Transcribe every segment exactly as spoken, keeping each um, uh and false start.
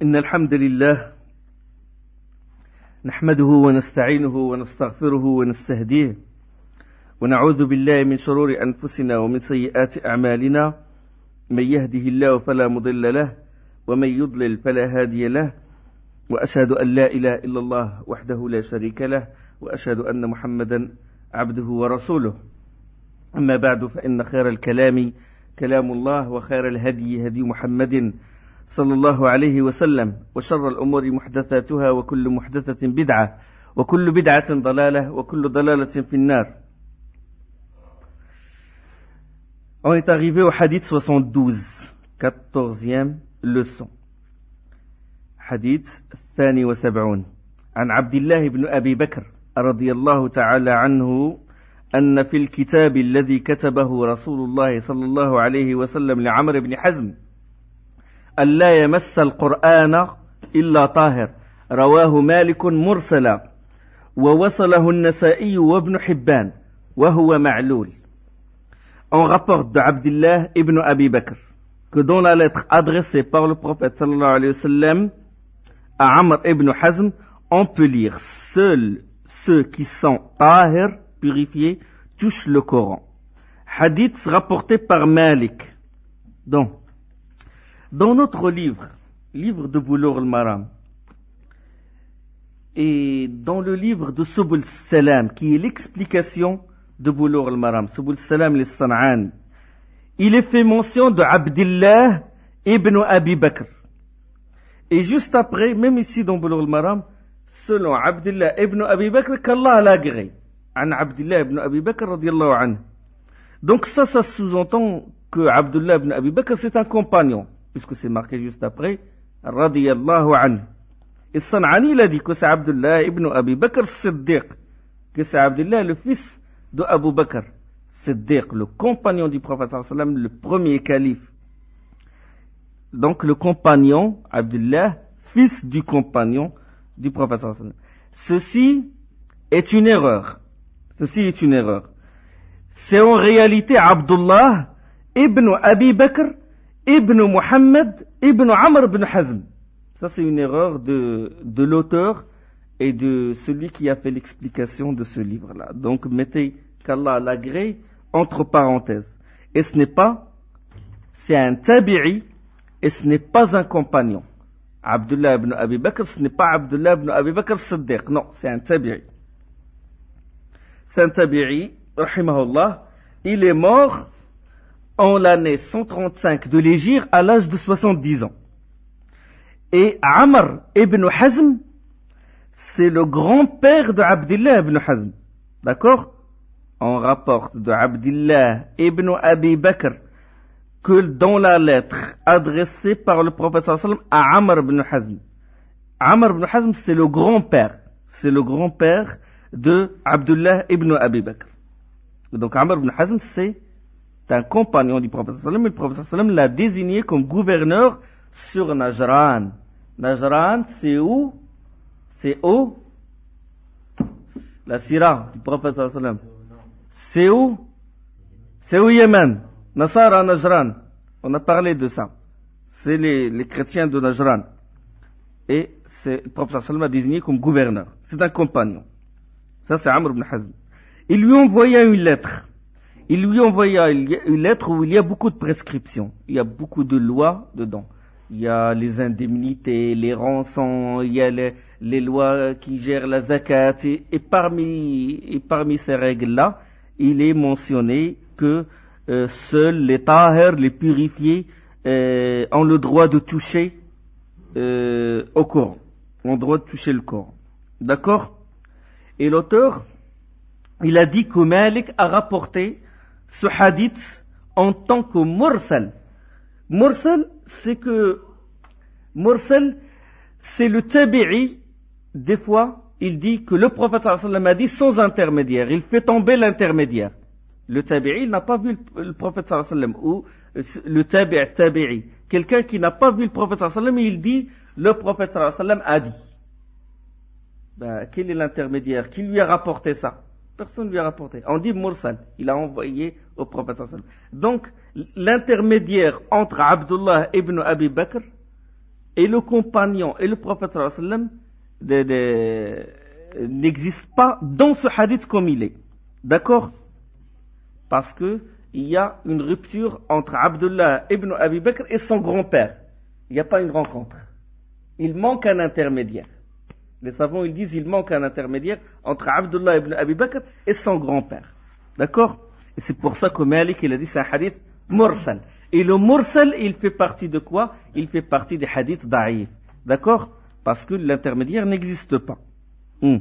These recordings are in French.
إن الحمد لله نحمده ونستعينه ونستغفره ونستهديه ونعوذ بالله من شرور أنفسنا ومن سيئات أعمالنا من يهده الله فلا مضل له ومن يضلل فلا هادي له وأشهد أن لا إله إلا الله وحده لا شريك له وأشهد أن محمدا عبده ورسوله. أما بعد فإن خير الكلام كلام الله وخير الهدي هدي محمد صلى الله عليه وسلم وشر الأمور محدثاتها وكل محدثة بدعة وكل بدعة ضلالة وكل ضلالة في النار. On est arrivé au hadith soixante-douze, quatorzième leçon. حديث الثاني وسبعون عن عبد الله بن أبي بكر رضي الله تعالى عنه أن في الكتاب الذي كتبه رسول الله صلى الله عليه وسلم لعمر بن حزم ألا يمس القرآن إلا طاهر رواه مالك مرسلا ووصله النسائي وابن حبان وهو معلول. On rapporte de Abdullah ibn Abi Bakr que dans la lettre adressée par le prophète sallallahu alayhi wa sallam à Amr ibn Hazm, on peut lire seuls ceux qui sont tahir, purifiés, touchent le Coran. Hadith rapporté par Malik. Donc, dans notre livre, livre de Boulough al-Maram, et dans le livre de Subul Salam, qui est l'explication de Boulough al-Maram, Subul Salam al-San'ani, il est fait mention de Abdullah ibn Abi Bakr. Et juste après, même ici dans Boulough al-Maram, selon Abdullah ibn Abi Bakr, qu'Allah l'a agréé. An Abdullah ibn Abi Bakr radiyallahu anhu. Donc ça, ça sous-entend que Abdullah ibn Abi Bakr, c'est un compagnon, puisque c'est marqué juste après, radiyallahu anhu. Et San'ani, il a dit que c'est Abdullah ibn Abi Bakr Siddiq, que c'est Abdullah, le fils de Abu Bakr Siddiq, le compagnon du prophète sallallahu alayhi wa sallam, le premier calife. Donc le compagnon, Abdullah, fils du compagnon du prophète sallallahu alayhi wa sallam. Ceci est une erreur. Ceci est une erreur. C'est en réalité Abdullah ibn Abi Bakr ibn Muhammad ibn Amr ibn Hazm. Ça c'est une erreur de, de l'auteur et de celui qui a fait l'explication de ce livre-là. Donc mettez qu'Allah l'agrée entre parenthèses. Et ce n'est pas, c'est un tabi'i et ce n'est pas un compagnon. Abdullah ibn Abi Bakr, ce n'est pas Abdullah ibn Abi Bakr Siddiq. Non, c'est un tabi'i. C'est un tabi'i, rahimahullah. Il est mort en l'année cent trente-cinq de l'Hégire à l'âge de soixante-dix ans. Et Amr ibn Hazm, c'est le grand-père de Abdullah ibn Hazm. D'accord? On rapporte de Abdullah ibn Abi Bakr que dans la lettre adressée par le prophète sallallahu alayhi wa sallam à Amr ibn Hazm. Amr ibn Hazm, c'est le grand-père. C'est le grand-père de Abdullah ibn Abi Bakr. Donc Amr ibn Hazm, c'est un compagnon du prophète sallallahu alayhi wa sallam. Le prophète sallallahu alayhi wa sallam l'a désigné comme gouverneur sur Najran. Najran, c'est où? C'est où? La Syrah du prophète sallallahu alayhi wa sallam. C'est où? C'est au Yémen. Nasara Najran. On a parlé de ça. C'est les, les chrétiens de Najran. Et c'est, le prophète sallallahu alayhi wa sallam a désigné comme gouverneur. C'est un compagnon. Ça, c'est Amr ibn Hazm. Il lui envoya une lettre. Il lui envoya une lettre où il y a beaucoup de prescriptions. Il y a beaucoup de lois dedans. Il y a les indemnités, les rançons, il y a les, les lois qui gèrent la zakat. Et, et, parmi, et parmi ces règles-là, il est mentionné que euh, seuls les tahir, les purifiés, euh, ont le droit de toucher euh, au Coran. Ont le droit de toucher le Coran. D'accord? Et l'auteur, il a dit que Malik a rapporté ce hadith en tant que mursal. Mursal, c'est que Mursal, c'est le tabi'i. Des fois, il dit que le prophète sallallahu alayhi wa sallam a dit sans intermédiaire. Il fait tomber l'intermédiaire. Le tabi'i, il n'a pas vu le prophète sallallahu alayhi wa sallam. Ou le tabi'i, tabi'i. Quelqu'un qui n'a pas vu le prophète sallallahu alayhi wa sallam, il dit le prophète sallallahu alayhi wa sallam a dit. Ben, quel est l'intermédiaire? Qui lui a rapporté ça? Personne ne lui a rapporté. On dit Mursal. Il a envoyé au prophète sallallahu alayhi wa sallam. Donc, l'intermédiaire entre Abdullah ibn Abi Bakr et le compagnon et le prophète sallallahu alayhi wa sallam de, de, n'existent pas dans ce hadith comme il est. D'accord? Parce que il y a une rupture entre Abdullah ibn Abi Bakr et son grand-père. Il n'y a pas une rencontre. Il manque un intermédiaire. Les savants, ils disent, il manque un intermédiaire entre Abdullah ibn Abi Bakr et son grand-père. D'accord? Et c'est pour ça que Malik, il a dit, c'est un hadith mursal. Et le mursal, il fait partie de quoi? Il fait partie des hadiths da'if. D'accord? Parce que l'intermédiaire n'existe pas. Hum.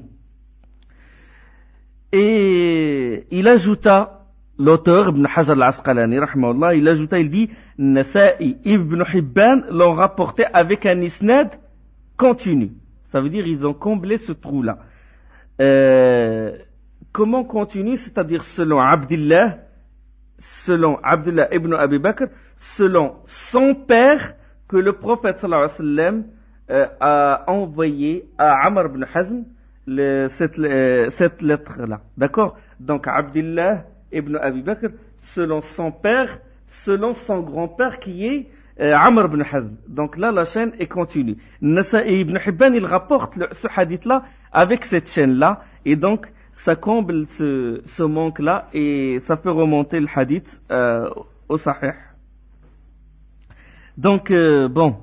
Et il ajouta, l'auteur, Ibn Hajar al-Asqalani, rahimahullah, il ajouta, il dit, Nasa'i ibn Hibban l'ont rapporté avec un isnad continu. Ça veut dire, ils ont comblé ce trou-là. Euh, comment continu? C'est-à-dire, selon Abdullah, selon Abdullah ibn Abi Bakr, selon son père, que le prophète sallallahu alayhi wa sallam euh, a envoyé à Amr ibn Hazm le, cette, euh, cette lettre-là. D'accord? Donc, Abdullah ibn Abi Bakr, selon son père, selon son grand-père qui est euh, Amr ibn Hazm. Donc là, la chaîne est continue. Nasa'i ibn Hibban, il rapporte le, ce hadith-là avec cette chaîne-là, et donc ça comble ce, ce manque-là, et ça fait remonter le hadith euh, au Sahih. Donc, euh, bon,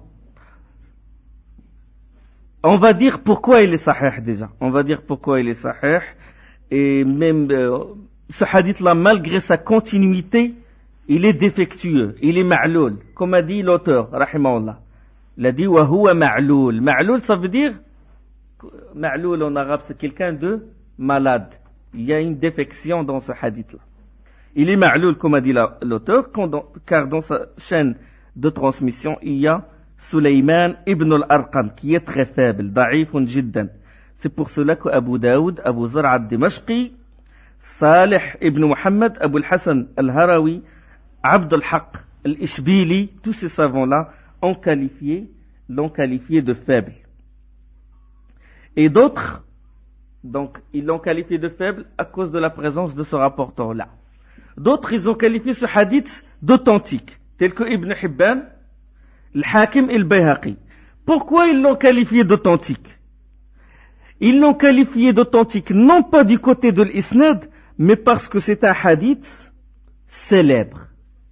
on va dire pourquoi il est Sahih déjà. On va dire pourquoi il est Sahih, et même... Euh, ce hadith-là, malgré sa continuité, il est défectueux, il est ma'loul. Comme a dit l'auteur, rahimahullah. Il a dit, wa huwa ma'loul. Ma'loul, ça veut dire, ma'loul en arabe, c'est quelqu'un de malade. Il y a une défection dans ce hadith-là. Il est ma'loul, comme a dit l'auteur, car dans sa chaîne de transmission, il y a Sulayman ibn al-Arqam, qui est très faible, da'ifun jiddan. C'est pour cela que Abu Daoud, Abu Zar' al-Dimashqi, Salih ibn Muhammad, Abu al-Hassan al-Harawi, Abd al-Haq al-Ishbili, tous ces savants-là ont qualifié, l'ont qualifié de faible. Et d'autres, donc, ils l'ont qualifié de faible à cause de la présence de ce rapporteur-là. D'autres, ils ont qualifié ce hadith d'authentique, tel que Ibn Hibban, al-Hakim et al-Bayhaqi. Pourquoi ils l'ont qualifié d'authentique? Ils l'ont qualifié d'authentique, non pas du côté de l'isnad, mais parce que c'est un hadith célèbre.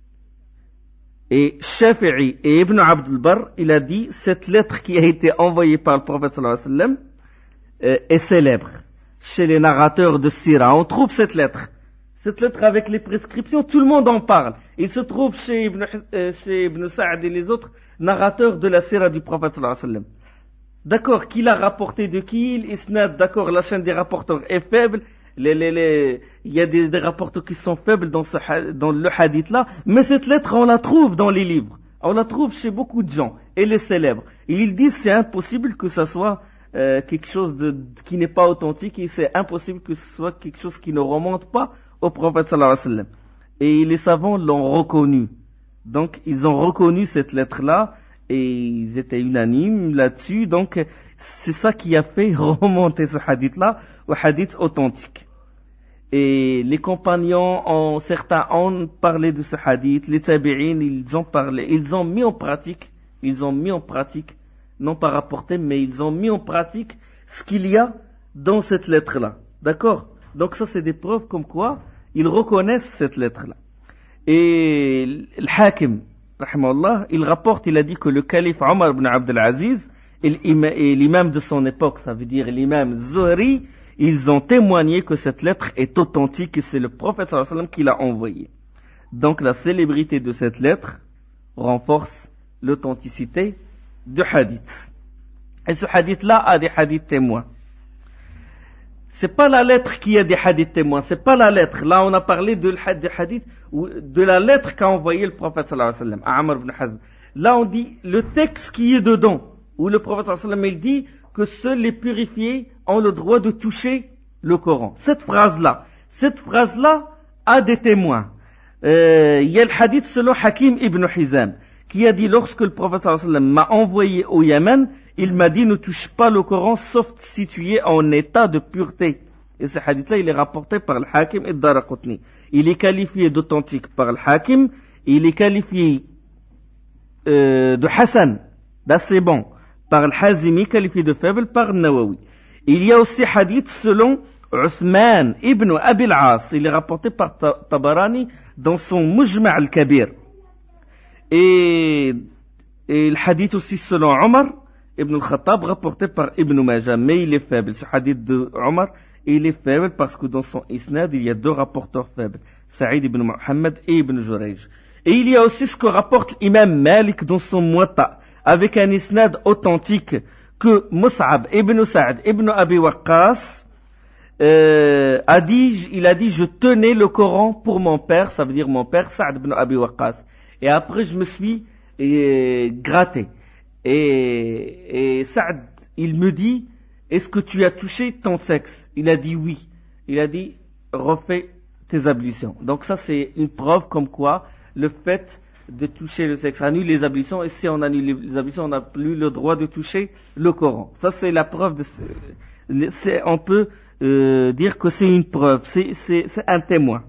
Et Shafi'i et Ibn Abd al-Barr, il a dit, cette lettre qui a été envoyée par le prophète sallallahu alayhi wa sallam euh, est célèbre. Chez les narrateurs de Sira, on trouve cette lettre. Cette lettre avec les prescriptions, tout le monde en parle. Il se trouve chez Ibn, euh, chez Ibn Sa'd et les autres narrateurs de la Sira du prophète sallallahu alayhi wa sallam. D'accord, qui l'a rapporté de qui? L'isnad, d'accord, la chaîne des rapporteurs est faible. Les, les, les, il y a des, des rapporteurs qui sont faibles dans, ce, dans le hadith-là. Mais cette lettre, on la trouve dans les livres. On la trouve chez beaucoup de gens. Elle est célèbre. Et ils disent c'est impossible que ça soit euh, quelque chose de, qui n'est pas authentique. Et c'est impossible que ce soit quelque chose qui ne remonte pas au prophète sallallahu alayhi wa sallam. Et les savants l'ont reconnu. Donc, ils ont reconnu cette lettre-là. Et ils étaient unanimes là-dessus. Donc, c'est ça qui a fait remonter ce hadith-là au hadith authentique. Et les compagnons, ont, certains ont parlé de ce hadith. Les tabi'in, ils ont parlé. Ils ont mis en pratique. Ils ont mis en pratique. Non pas rapporté, mais ils ont mis en pratique ce qu'il y a dans cette lettre-là. D'accord? Donc ça, c'est des preuves comme quoi ils reconnaissent cette lettre-là. Et le Hakim, rahimahullah, il rapporte, il a dit que le calife Omar ibn Abd al-Aziz et l'imam de son époque, ça veut dire l'imam Zuhri, ils ont témoigné que cette lettre est authentique et c'est le prophète sallallahu alayhi wa sallam qui l'a envoyée. Donc la célébrité de cette lettre renforce l'authenticité du hadith. Et ce hadith-là a des hadiths témoins. C'est pas la lettre qui a des hadiths témoins, c'est pas la lettre. Là, on a parlé de hadith, de la lettre qu'a envoyé le prophète sallallahu alayhi wa sallam, à Amr ibn Hazm. Là, on dit le texte qui est dedans, où le prophète sallallahu alayhi wa sallam, il dit que seuls les purifiés ont le droit de toucher le Coran. Cette phrase-là, cette phrase-là a des témoins. Euh, il y a le hadith selon Hakim ibn Hizam, qui a dit lorsque le prophète sallallahu alayhi wa sallam m'a envoyé au Yémen, il m'a dit ne touche pas le Coran sauf si tu es en état de pureté. Et ce hadith-là, il est rapporté par le Hakim et Daraqutni. Il est qualifié d'authentique par le Hakim, il est qualifié euh, de Hassan, d'assez bon, par Al-Hazimi, qualifié de faible par Nawawi. Il y a aussi hadith selon Uthman ibn Abi al-As, il est rapporté par Tabarani dans son Mujma' al-Kabir. Et, et le hadith aussi selon Omar ibn al-Khattab, rapporté par Ibn Majah, mais il est faible. Ce hadith de Omar, il est faible parce que dans son isnad, il y a deux rapporteurs faibles, Saïd ibn Muhammad et Ibn Jurayj. Et il y a aussi ce que rapporte l'imam Malik dans son Muwatta, avec un isnad authentique, que Mus'ab ibn Sa'd ibn Abi Waqqas euh, a dit, il a dit, je tenais le Coran pour mon père, ça veut dire mon père, Sa'd ibn Abi Waqqas. Et après, je me suis euh, gratté. Et, et Sa'd, il me dit, est-ce que tu as touché ton sexe? Il a dit oui. Il a dit, refais tes ablutions. Donc ça, c'est une preuve comme quoi le fait de toucher le sexe annule les ablutions, et si on annule les ablutions, on n'a plus le droit de toucher le Coran. Ça, c'est la preuve de ce, c'est, on peut euh, dire que c'est une preuve, c'est, c'est, c'est un témoin.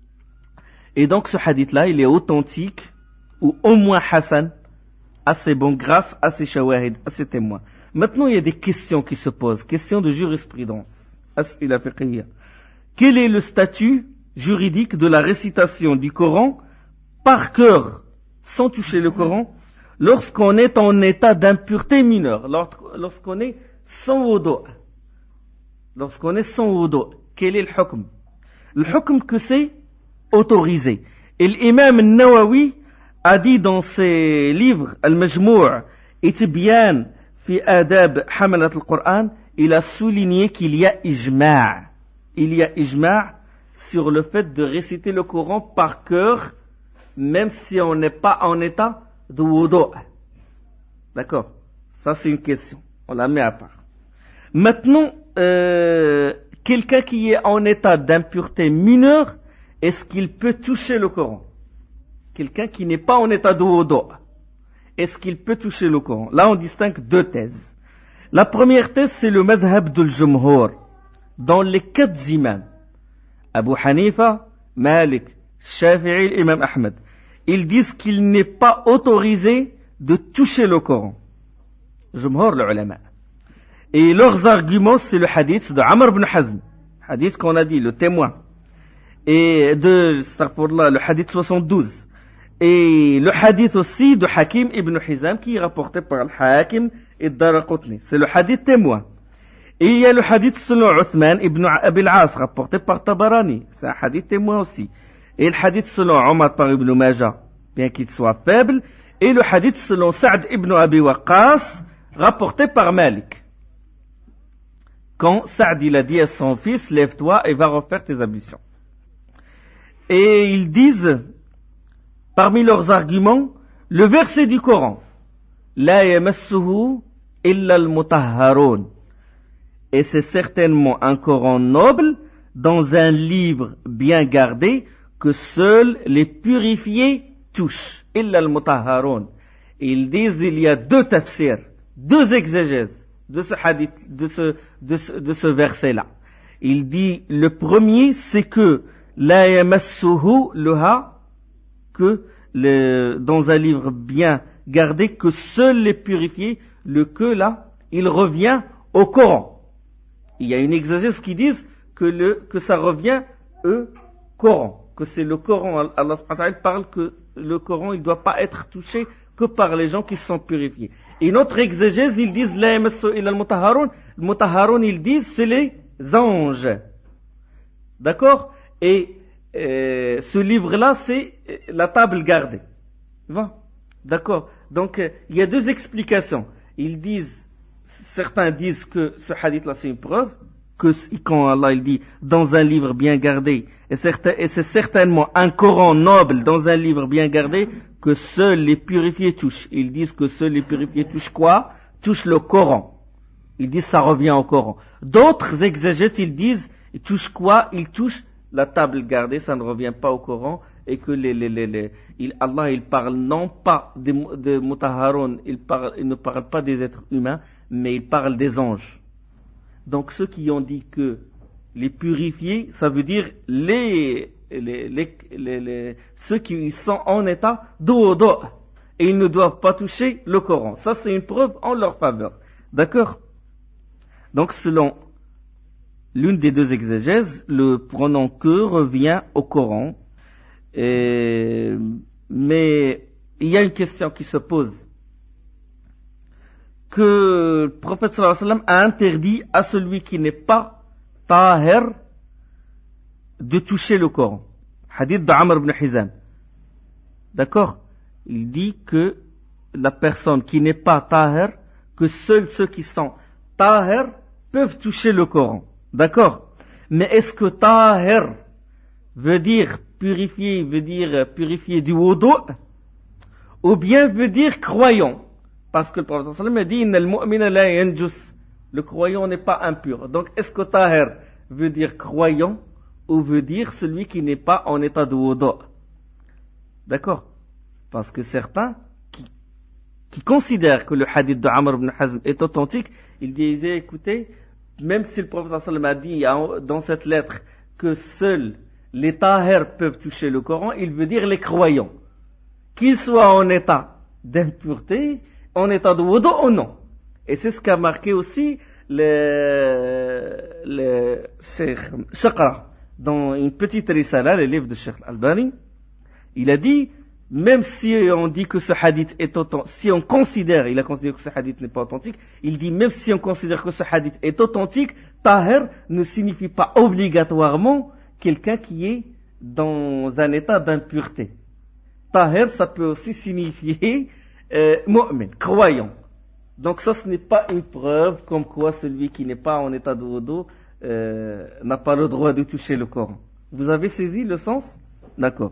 Et donc ce hadith-là, il est authentique, ou au moins Hassan, assez bon grâce à ces shawahid, à ces témoins. Maintenant, il y a des questions qui se posent, questions de jurisprudence. As'ila fiqhiyya. Quel est le statut juridique de la récitation du Coran par cœur, sans toucher le Coran, lorsqu'on est en état d'impureté mineure, lorsqu'on est sans wudu, lorsqu'on est sans wudu, quel est le hukm? Le hukm que c'est autorisé. Et l'imam al-Nawawi a dit dans ses livres, Al-Majmou' et Tibyan fi adab hamalat al-Qur'an, il a souligné qu'il y a ijma'. Il y a ijma' sur le fait de réciter le Coran par cœur, même si on n'est pas en état de wudu. D'accord? Ça, c'est une question. On la met à part. Maintenant, euh, quelqu'un qui est en état d'impureté mineure, est-ce qu'il peut toucher le Coran? Quelqu'un qui n'est pas en état de wudu, est-ce qu'il peut toucher le Coran? Là, on distingue deux thèses. La première thèse, c'est le madhab de l'Jumhur, dans les quatre imams. Abu Hanifa, Malik, Shafi'i et Imam Ahmed. Ils disent qu'il n'est pas autorisé de toucher le Coran. Jumhur l'ulama. Et leurs arguments, c'est le hadith de Amr ibn Hazm. Hadith qu'on a dit, le témoin. Et de, astaghfirullah, le hadith soixante-douze. Et le hadith aussi de Hakim ibn Hizam, qui est rapporté par le Hakim et Daraqutni. C'est le hadith témoin. Et il y a le hadith selon Uthman ibn Abi al-As, rapporté par Tabarani. C'est un hadith témoin aussi. Et le hadith selon Omar par Ibn Majah, bien qu'il soit faible. Et le hadith selon Sa'd ibn Abi Waqqas, rapporté par Malik. Quand Sa'd il a dit à son fils, lève-toi et va refaire tes ablutions. Et ils disent, parmi leurs arguments, le verset du Coran, La yamassuhu illa al-mutahharun. Et c'est certainement un Coran noble, dans un livre bien gardé, que seuls les purifiés touchent. Illa al-mutahharun. Ils disent, il y a deux tafsirs, deux exégèses de ce hadith, de ce, de ce, de ce verset-là. Il dit, le premier, c'est que la yamassuhu, le ha, que le, dans un livre bien gardé, que seuls les purifiés, le que là, il revient au Coran. Il y a une exégèse qui dit que le, que ça revient au Coran, que c'est le Coran. Allah subhanahu wa ta'ala parle que le Coran, il doit pas être touché que par les gens qui se sont purifiés. Et notre exégèse, ils disent, la yamassu illa al-mutahharun. Le mutahharun, ils disent, c'est les anges. D'accord? Et, euh, ce livre-là, c'est la table gardée. Bon. D'accord? Donc, euh, il y a deux explications. Ils disent, certains disent que ce hadith-là, c'est une preuve, que quand Allah il dit dans un livre bien gardé, et, certain, et c'est certainement un Coran noble dans un livre bien gardé, que seuls les purifiés touchent. Ils disent que seuls les purifiés touchent quoi? Touchent le Coran. Ils disent ça revient au Coran. D'autres exégètes, ils disent, ils touchent quoi? Ils touchent la table gardée, ça ne revient pas au Coran, et que les, les, les, les, il, Allah il parle non pas des, de mutahharun, il, parle, il ne parle pas des êtres humains, mais il parle des anges. Donc ceux qui ont dit que les purifiés, ça veut dire les, les, les, les, les ceux qui sont en état de wudu. et ils ne doivent pas toucher le Coran. Ça, c'est une preuve en leur faveur. D'accord? Donc, selon l'une des deux exégèses, le pronom que revient au Coran. Et, mais il y a une question qui se pose. Que le prophète sallallahu alayhi wa sallam a interdit à celui qui n'est pas tahir de toucher le Coran. Hadith d'Amr ibn Hizam. D'accord? Il dit que la personne qui n'est pas tahir, que seuls ceux qui sont tahir peuvent toucher le Coran. D'accord? Mais est-ce que tahir veut dire purifier, veut dire purifier du wudu, ou bien veut dire croyant? Parce que le prophète sallallahu alayhi wa sallam a dit, Innal mu'mina la yanjus. Le croyant n'est pas impur. Donc, est-ce que tahir veut dire croyant, ou veut dire celui qui n'est pas en état de wudu? D'accord? Parce que certains qui, qui considèrent que le hadith de Amr ibn Hazm est authentique, ils disaient, écoutez, même si le prophète sallallahu alayhi wa sallam a dit dans cette lettre que seuls les tahir peuvent toucher le Coran, il veut dire les croyants. Qu'ils soient en état d'impureté, en état de wudu ou non. Et c'est ce qu'a marqué aussi le, le Cheikh Shaqra dans une petite risala, le livre de Cheikh Al-Albani. Il a dit, même si on dit que ce hadith est authentique, si on considère, il a considéré que ce hadith n'est pas authentique, il dit même si on considère que ce hadith est authentique, tahir ne signifie pas obligatoirement quelqu'un qui est dans un état d'impureté. Tahir, ça peut aussi signifier euh, mu'min, croyant. Donc ça, ce n'est pas une preuve comme quoi celui qui n'est pas en état de wudu euh, n'a pas le droit de toucher le Coran. Vous avez saisi le sens? D'accord.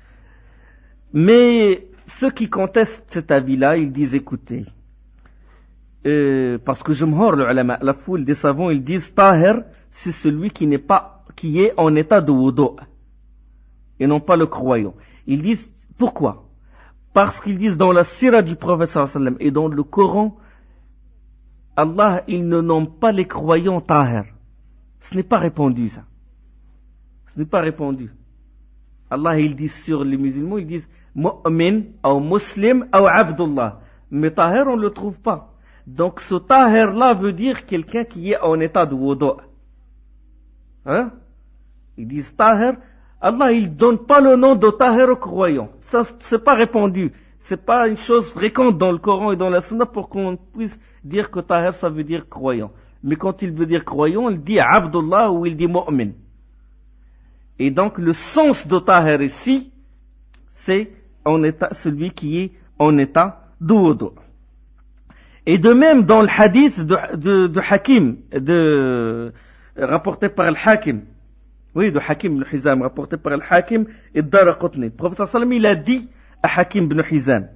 Mais ceux qui contestent cet avis-là, ils disent, écoutez, euh, parce que jumhur le ulama, la foule des savants, ils disent, tahir, c'est celui qui n'est pas, qui est en état de wudu, et non pas le croyant. Ils disent, pourquoi? Parce qu'ils disent dans la sira du prophète sallallahu alayhi wa sallam et dans le Coran, Allah, il ne nomme pas les croyants tahir. Ce n'est pas répandu, ça. Ce n'est pas répandu. Allah, il dit sur les musulmans, ils disent mu'min, ou muslim, ou abdullah. Mais tahir, on ne le trouve pas. Donc, ce tahir-là veut dire quelqu'un qui est en état de wudu. Hein? Ils disent tahir. Allah, il donne pas le nom de tahir aux croyants. Ça, c'est pas répandu. C'est pas une chose fréquente dans le Coran et dans la Sunna pour qu'on puisse dire que tahir, ça veut dire croyant. Mais quand il veut dire croyant, il dit abdullah ou il dit mu'min. Et donc, le sens de tahir ici, c'est en état, celui qui est en état de wudu. Et de même, dans le hadith de, de, de Hakim, de, rapporté par le Hakim, oui, de Hakim ibn Hizam, rapporté par le Hakim et Daraqutni. Le prophète sallallahu alayhi wa sallam, il a dit à Hakim ibn Hizam,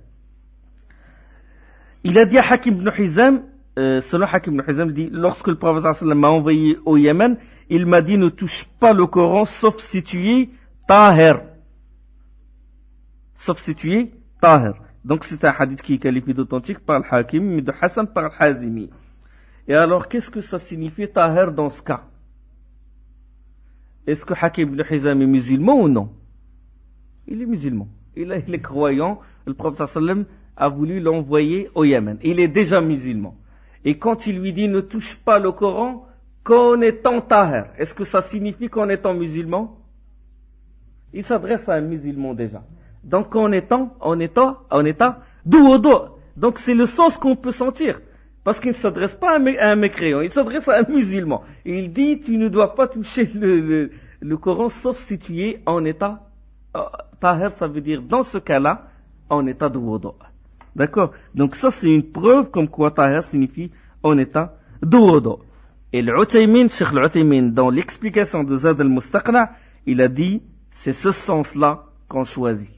il a dit à Hakim ibn Hizam, euh, selon Hakim ibn Hizam, il dit, lorsque le prophète sallallahu alayhi wa sallam m'a envoyé au Yémen, il m'a dit, ne touche pas le Coran, sauf si tu es tahir. Sauf si tu es tahir. Donc c'est un hadith qui est qualifié d'authentique par le Hakim, mais de Hassan par le Hazimi. Et alors, qu'est-ce que ça signifie tahir dans ce cas? Est-ce que Hakim ibn Hizam est musulman ou non? Il est musulman. Il est croyant. Le prophète sallallahu alayhi wa sallam a voulu l'envoyer au Yémen. Il est déjà musulman. Et quand il lui dit ne touche pas le Coran qu'en étant tahir, est-ce que ça signifie qu'en étant musulman? Il s'adresse à un musulman déjà. Donc en étant, en état, en état de wudu. Donc c'est le sens qu'on peut sentir. Parce qu'il ne s'adresse pas à un mécréant, il s'adresse à un musulman. Et il dit, tu ne dois pas toucher le, le, le Coran, sauf si tu es en état, euh, tahir, ça veut dire, dans ce cas-là, en état de wudu. D'accord? Donc ça, c'est une preuve comme quoi tahir signifie en état de wudu. Et l'Uthaymin, Cheikh l'Uthaymin, dans l'explication de Zad al-Mustaqna, il a dit, c'est ce sens-là qu'on choisit.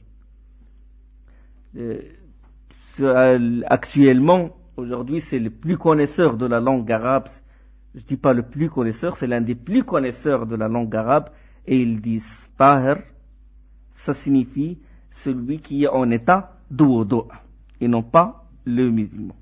Euh, actuellement, aujourd'hui, c'est le plus connaisseur de la langue arabe. Je dis pas le plus connaisseur, c'est l'un des plus connaisseurs de la langue arabe. Et ils disent tahir, ça signifie celui qui est en état de wudu, et non pas le musulman.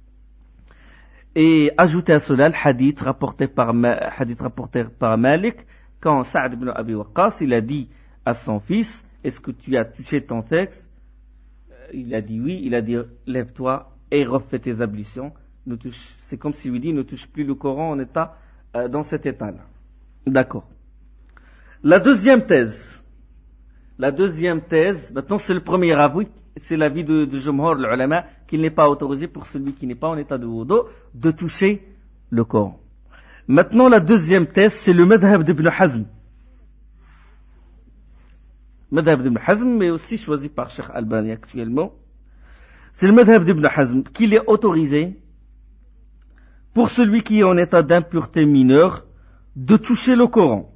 Et ajouter à cela le hadith rapporté par, hadith rapporté par Malik, quand Sa'd ibn Abi Waqqas, il a dit à son fils, est-ce que tu as touché ton sexe? il a dit oui, il a dit lève-toi et refais tes ablutions. Ne touche, c'est comme s'il lui dit ne touche plus le Coran en état, euh, dans cet état-là. D'accord. La deuxième thèse. La deuxième thèse, maintenant c'est le premier avis, c'est l'avis de, de Jumhur al-Ulama, qu'il n'est pas autorisé pour celui qui n'est pas en état de wudu de toucher le Coran. Maintenant la deuxième thèse, c'est le madhab d'Ibn Hazm. Madhab d'Ibn Hazm, mais aussi choisi par Cheikh Albani actuellement. C'est le madhab d'Ibn Hazm qu'il est autorisé pour celui qui est en état d'impureté mineure de toucher le Coran.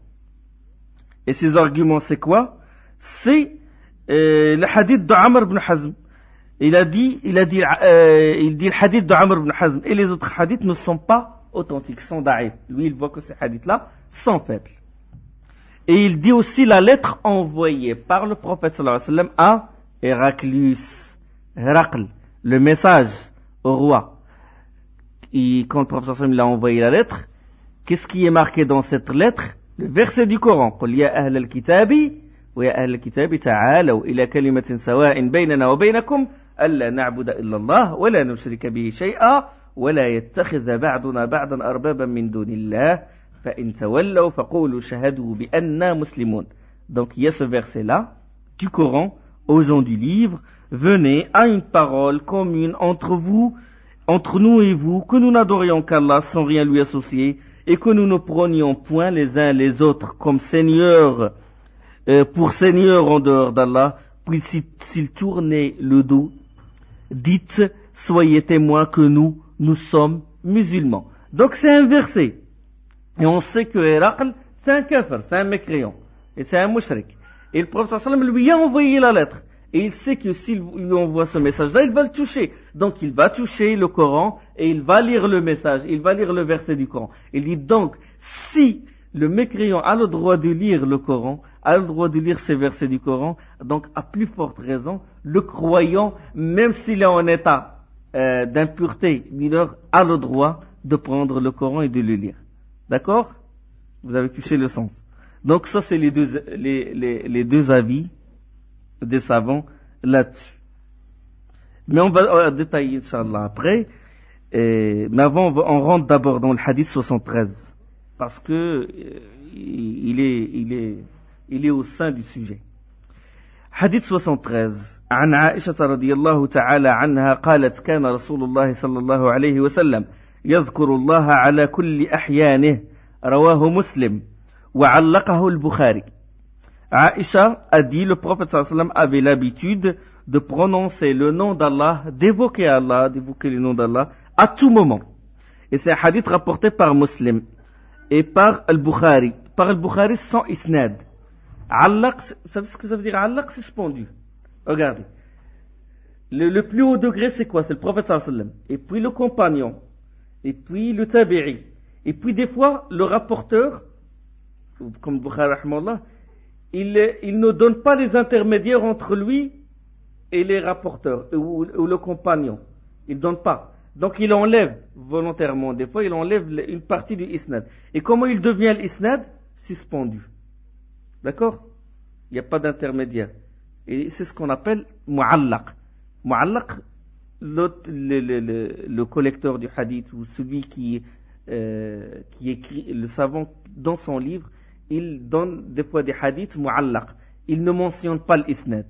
Et ses arguments, c'est quoi? C'est euh, le hadith de Amr ibn Hazm. Il a dit, il a dit, euh, il dit le hadith de Amr ibn Hazm et les autres hadiths ne sont pas authentiques, sont da'if. Lui, il voit que ces hadiths-là sont faibles. Et il dit aussi la lettre envoyée par le prophète sallallahu alayhi wa sallam à Héraclius, Héracl, le message au roi. Et quand le prophète sallallahu alayhi wa sallam a envoyé la lettre, qu'est-ce qui est marqué dans cette lettre? Le verset du Coran. قل يا أهل الكتاب ويا أهل الكتاب تعالوا إلى كلمة سواء بيننا وبينكم ألا نعبد إلا الله ولا نشرك به شيئا ولا يتخذ بعضنا بعضا أربابا من دون الله فإن تولوا فقولوا شهدوا بأننا مسلمون. Donc il y a ce verset-là du Coran aux gens du livre. Venez à une parole commune entre vous, entre nous et vous, que nous n'adorions qu'Allah sans rien lui associer, et que nous ne prenions point les uns les autres comme seigneurs, euh, pour seigneurs en dehors d'Allah, puis s'ils tournaient le dos, dites, soyez témoins que nous, nous sommes musulmans. Donc c'est un verset. Et on sait que Héracl, c'est un kafir, c'est un mécréant, et c'est un mushrik. Et le prophète sallallahu alayhi wa sallam lui a envoyé la lettre. Et il sait que s'il lui envoie ce message-là, il va le toucher. Donc il va toucher le Coran et il va lire le message, il va lire le verset du Coran. Il dit donc, si le mécréant a le droit de lire le Coran, a le droit de lire ces versets du Coran, donc à plus forte raison, le croyant, même s'il est en état euh, d'impureté mineure, a le droit de prendre le Coran et de le lire. D'accord? Vous avez touché le sens. Donc ça, c'est les deux, les, les, les deux avis des savants là-dessus. Mais on va détailler, Inch'Allah, après. Et, mais avant, on, va, on rentre d'abord dans le hadith soixante-treize. Parce que euh, il, est, il, est, il est au sein du sujet. Hadith soixante-treize. عن عائشة رضي الله تعالى عنها قالت كان رسول الله صلى الله عليه وسلم يذكر الله على كل أحيانه رواه مسلم وعلقه البخاري. Aïcha a dit, le prophète sallallahu alayhi wa sallam avait l'habitude de prononcer le nom d'Allah, d'évoquer Allah, d'évoquer le nom d'Allah à tout moment. Et c'est un hadith rapporté par Muslim et par Al-Bukhari. Par Al-Bukhari sans isnad. Allaq, vous savez ce que ça veut dire? Allaq, suspendu. Regardez. Le, le plus haut degré, c'est quoi? C'est le prophète sallallahu alayhi wa sallam. Et puis le compagnon. Et puis le tabi'i. Et puis des fois, le rapporteur, comme Bukhari rahimahullah, Il, il ne donne pas les intermédiaires entre lui et les rapporteurs ou, ou le compagnon. Il ne donne pas. Donc il enlève volontairement. Des fois, il enlève une partie du isnad. Et comment il devient l'isnad? Suspendu. D'accord? Il n'y a pas d'intermédiaire. Et c'est ce qu'on appelle mu'allaq. Mu'allaq, le, le, le, le collecteur du hadith ou celui qui, euh, qui écrit, le savant dans son livre, il donne des fois des hadiths mu'allaq. Il ne mentionne pas l'isnad.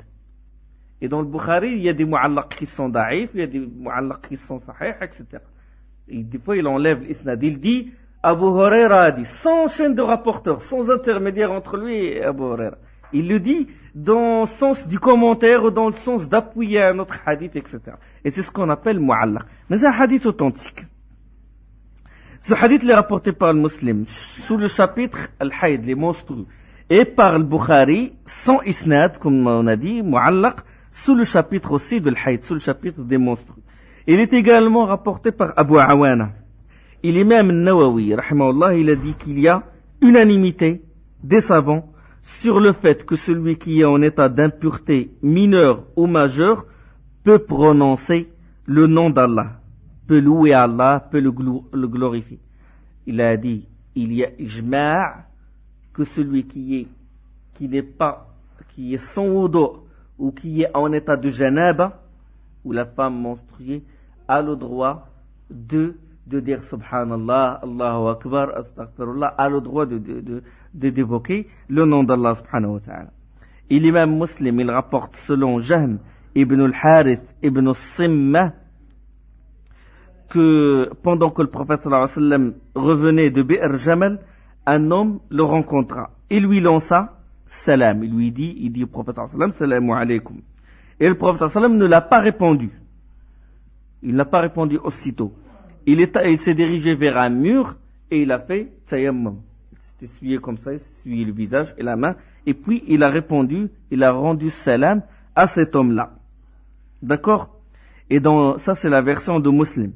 Et dans le Bukhari, il y a des mu'allaq qui sont da'if, il y a des mu'allaq qui sont sahih, et cetera. Et des fois, il enlève l'isnad. Il dit, Abu Huraira a dit, sans chaîne de rapporteurs, sans intermédiaire entre lui et Abu Huraira. Il le dit dans le sens du commentaire ou dans le sens d'appuyer un autre hadith, et cetera. Et c'est ce qu'on appelle mu'allaq. Mais c'est un hadith authentique. Ce hadith est rapporté par le Muslim sous le chapitre Al-Hayd, les monstrueux, et par le Bukhari sans isnad, comme on a dit, mu'allaq, sous le chapitre aussi de Al-Hayd, sous le chapitre des monstrueux. Il est également rapporté par Abu Awana. Et l'imam Nawawi, rahimahullah, il a dit qu'il y a unanimité des savants sur le fait que celui qui est en état d'impureté mineure ou majeure peut prononcer le nom d'Allah, peut louer Allah, peut le, glo- le glorifier. Il a dit, il y a ijma' que celui qui est, qui n'est pas, qui est sans wudu ou qui est en état de janaba, ou la femme menstruée a le droit de, de dire Subhanallah, Allahu Akbar, Astaghfirullah, a le droit de, de, de, de d'évoquer le nom d'Allah subhanahu wa ta'ala. Et l'imam Muslim, il rapporte selon Jahm ibn al-Harith ibn al-Simma que pendant que le prophète sallallahu alayhi wa sallam revenait de Bi'r Jamal, un homme le rencontra. Il lui lança salam. Il lui dit, il dit au prophète sallallahu alayhi wa sallam, salamu alaykum. Et le prophète sallallahu alayhi wa sallam ne l'a pas répondu. Il n'a pas répondu aussitôt. Il, est, il s'est dirigé vers un mur et il a fait tayammum. Il s'est essuyé comme ça, il s'est essuyé le visage et la main. Et puis il a répondu, il a rendu salam à cet homme-là. D'accord? Et dans, ça c'est la version de Muslim.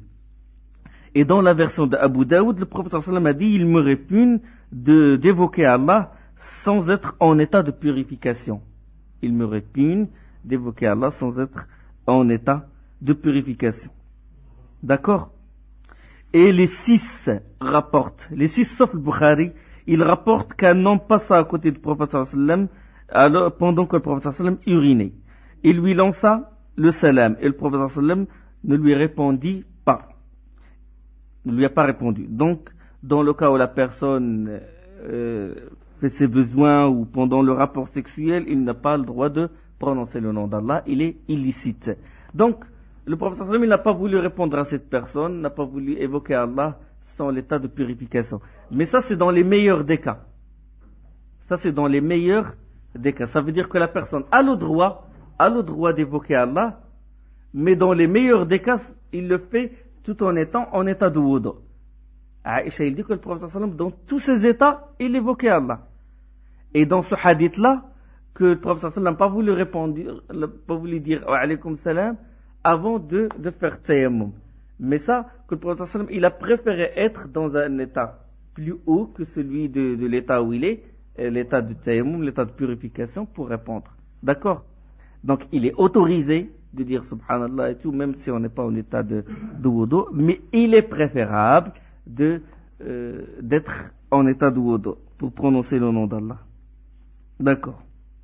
Et dans la version d'Abu Daoud, le prophète sallallahu alayhi wa sallam a dit, il me répugne de, d'évoquer Allah sans être en état de purification. Il me répugne d'évoquer Allah sans être en état de purification. D'accord? Et les six rapportent, les six sauf le Bukhari, ils rapportent qu'un homme passa à côté du prophète sallallahu alayhi wa sallam alors, pendant que le prophète sallallahu alayhi wa sallam urinait. Il lui lança le salam et le prophète sallallahu alayhi wa sallam ne lui répondit pas. Ne lui a pas répondu. Donc, dans le cas où la personne euh, fait ses besoins ou pendant le rapport sexuel, il n'a pas le droit de prononcer le nom d'Allah, il est illicite. Donc, le prophète sallallahu alayhi wa sallam, il n'a pas voulu répondre à cette personne, n'a pas voulu évoquer Allah sans l'état de purification. Mais ça, c'est dans les meilleurs des cas. Ça, c'est dans les meilleurs des cas. Ça veut dire que la personne a le droit, a le droit d'évoquer Allah, mais dans les meilleurs des cas, il le fait tout en étant en état de wudu. Aïcha, il dit que le prophète sallallahu alayhi wa sallam, dans tous ces états, il évoquait Allah. Et dans ce hadith-là, que le prophète sallallahu alayhi wa sallam n'a pas voulu répondre, n'a pas voulu dire wa alaykum salam avant de, de faire tayammum. Mais ça, que le prophète sallallahu alayhi wa sallam, il a préféré être dans un état plus haut que celui de, de l'état où il est, l'état de tayammum, l'état de purification pour répondre. D'accord? Donc, il est autorisé de dire subhanallah et tout, même si on n'est pas en état de, de wudu, mais il est préférable de, euh, d'être en état de wudu pour prononcer le nom d'Allah. D'accord.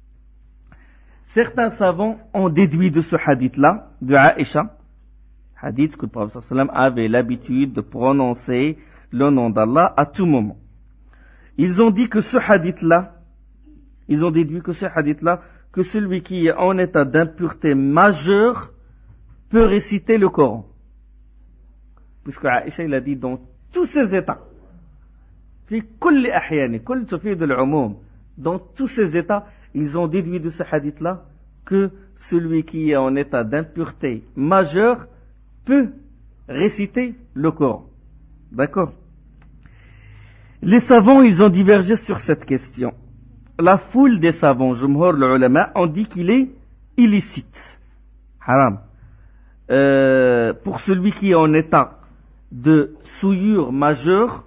Certains savants ont déduit de ce hadith-là, de Aïcha, hadith que le prophète sallallahu alayhi wa sallam avait l'habitude de prononcer le nom d'Allah à tout moment. Ils ont dit que ce hadith-là, ils ont déduit que ce hadith-là, que celui qui est en état d'impureté majeure peut réciter le Coran. Puisque Aïcha, il a dit dans tous ces états, في كل أحيان كل تفيد العموم, dans tous ces états, ils ont déduit de ce hadith-là que celui qui est en état d'impureté majeure peut réciter le Coran. D'accord? Les savants, ils ont divergé sur cette question. La foule des savants, jumhur le ulama, ont dit qu'il est illicite, haram, euh, pour celui qui est en état de souillure majeure,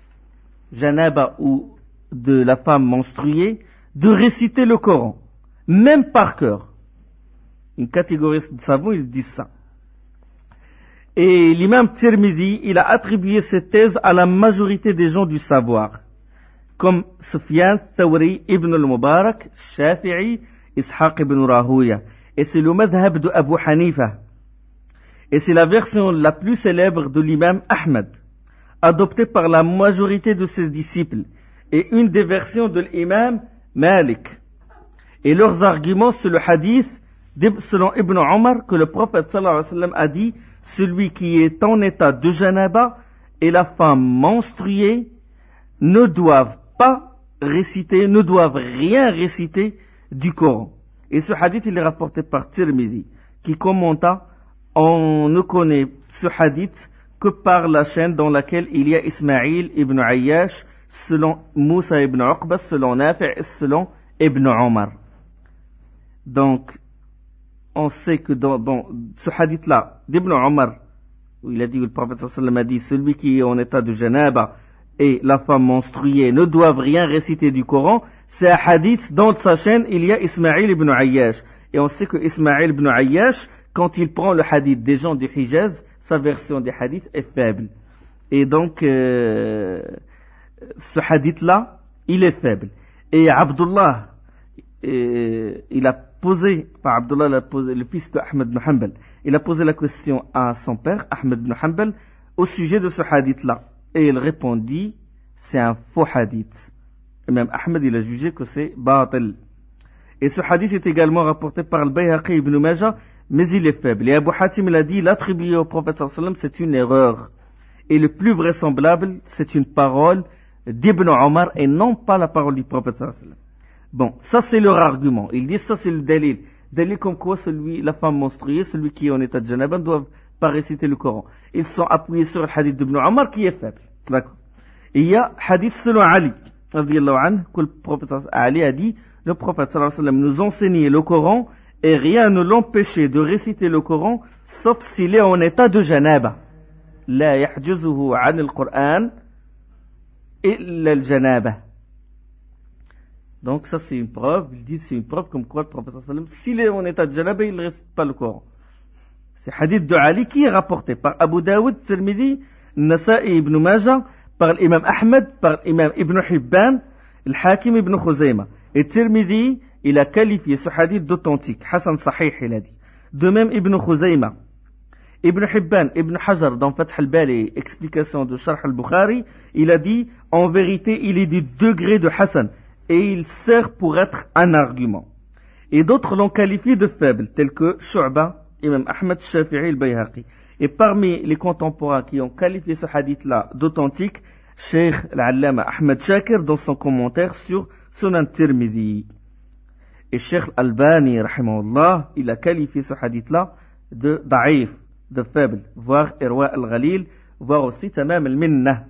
janaba ou de la femme menstruée, de réciter le Coran, même par cœur. Une catégorie de savants, ils disent ça. Et l'imam Tirmidhi, il a attribué cette thèse à la majorité des gens du savoir, comme Sufyan Thawri ibn al-Mubarak, Shafi'i, Ishaq ibn Rahouya. Et c'est le madhab de Abu Hanifa. Et c'est la version la plus célèbre de l'imam Ahmed, adoptée par la majorité de ses disciples, et une des versions de l'imam Malik. Et leurs arguments, c'est le hadith selon Ibn Omar que le prophète sallallahu alayhi wa sallam a dit, celui qui est en état de janaba et la femme menstruée ne doivent pas réciter, ne doivent rien réciter du Coran. Et ce hadith, il est rapporté par Tirmidhi, qui commenta, on ne connaît ce hadith que par la chaîne dans laquelle il y a Ismaïl ibn Ayyash, selon Moussa ibn Uqba, selon Nafi' et selon Ibn Omar. Donc, on sait que dans bon, ce hadith-là, d'Ibn Omar, où il a dit, où le prophète sallallahu alayhi wa sallam a dit, celui qui est en état de janaba et la femme menstruée ne doivent rien réciter du Coran, c'est un hadith, dans sa chaîne, il y a Ismaïl ibn Ayyash. Et on sait que Ismaïl ibn Ayyash, quand il prend le hadith des gens du Hijaz, sa version des hadiths est faible. Et donc, euh, ce hadith-là, il est faible. Et Abdullah, euh, il a posé, enfin Abdullah l'a posé, le fils de Ahmed ibn Hanbal, il a posé la question à son père, Ahmed ibn Hanbal, au sujet de ce hadith-là. Et il répondit, c'est un faux hadith. Et même Ahmed, il a jugé que c'est batil. Et ce hadith est également rapporté par le Bayhaqi ibn Majah, mais il est faible. Et Abu Hatim l'a dit, l'attribuer au prophète sallallahu alayhi wa sallam, c'est une erreur. Et le plus vraisemblable, c'est une parole d'Ibn Omar et non pas la parole du prophète sallallahu alayhi wa sallam. Bon, ça c'est leur argument. Ils disent ça c'est le dalil. Dalil comme quoi celui, la femme menstruée, celui qui est en état de janaba ne doit pas réciter le Coran. Ils sont appuyés sur le hadith d'Ibn Omar qui est faible. D'accord. Et il y a hadith selon Ali, radiyallahu anhu, que le prophète Ali a dit, le prophète sallallahu alayhi wa sallam nous enseignait le Coran et rien ne l'empêchait de réciter le Coran sauf s'il est en état de janaba. La yahjuzuhu an al-Qur'an illa al-janaba. Donc ça c'est une preuve, ils disent c'est une preuve comme quoi le prophète sallallahu alayhi wa sallam, s'il est en état de janaba, il ne récite pas le Coran. C'est hadith de Ali qui est rapporté par Abu Daoud, Tirmidhi, Nasa'i ibn Majah, par l'imam Ahmed, par l'imam Ibn Hibban, le Hakim ibn Khuzayma. Et Tirmidhi, il a qualifié ce hadith d'authentique. Hassan Sahih, il a dit. De même Ibn Khuzayma. Ibn Hibban, Ibn Hajar, dans Fath al-Bari, explication de Sharh al-Bukhari, il a dit, en vérité, il est du degré de Hassan. Et il sert pour être un argument. Et d'autres l'ont qualifié de faible, tels que Shu'ba, Imam Ahmed, Shafi'i, al-Bayhaqi. Et parmi les contemporains qui ont qualifié ce hadith-là d'authentique, Cheikh al-Allama Ahmed Shakir dans son commentaire sur Sunan Tirmidhi. Et Cheikh Al-Albani, rahimahullah, il a qualifié ce hadith-là de da'if, de faible, voire Irwa al-Ghalil, voire aussi Tamam al-Minna.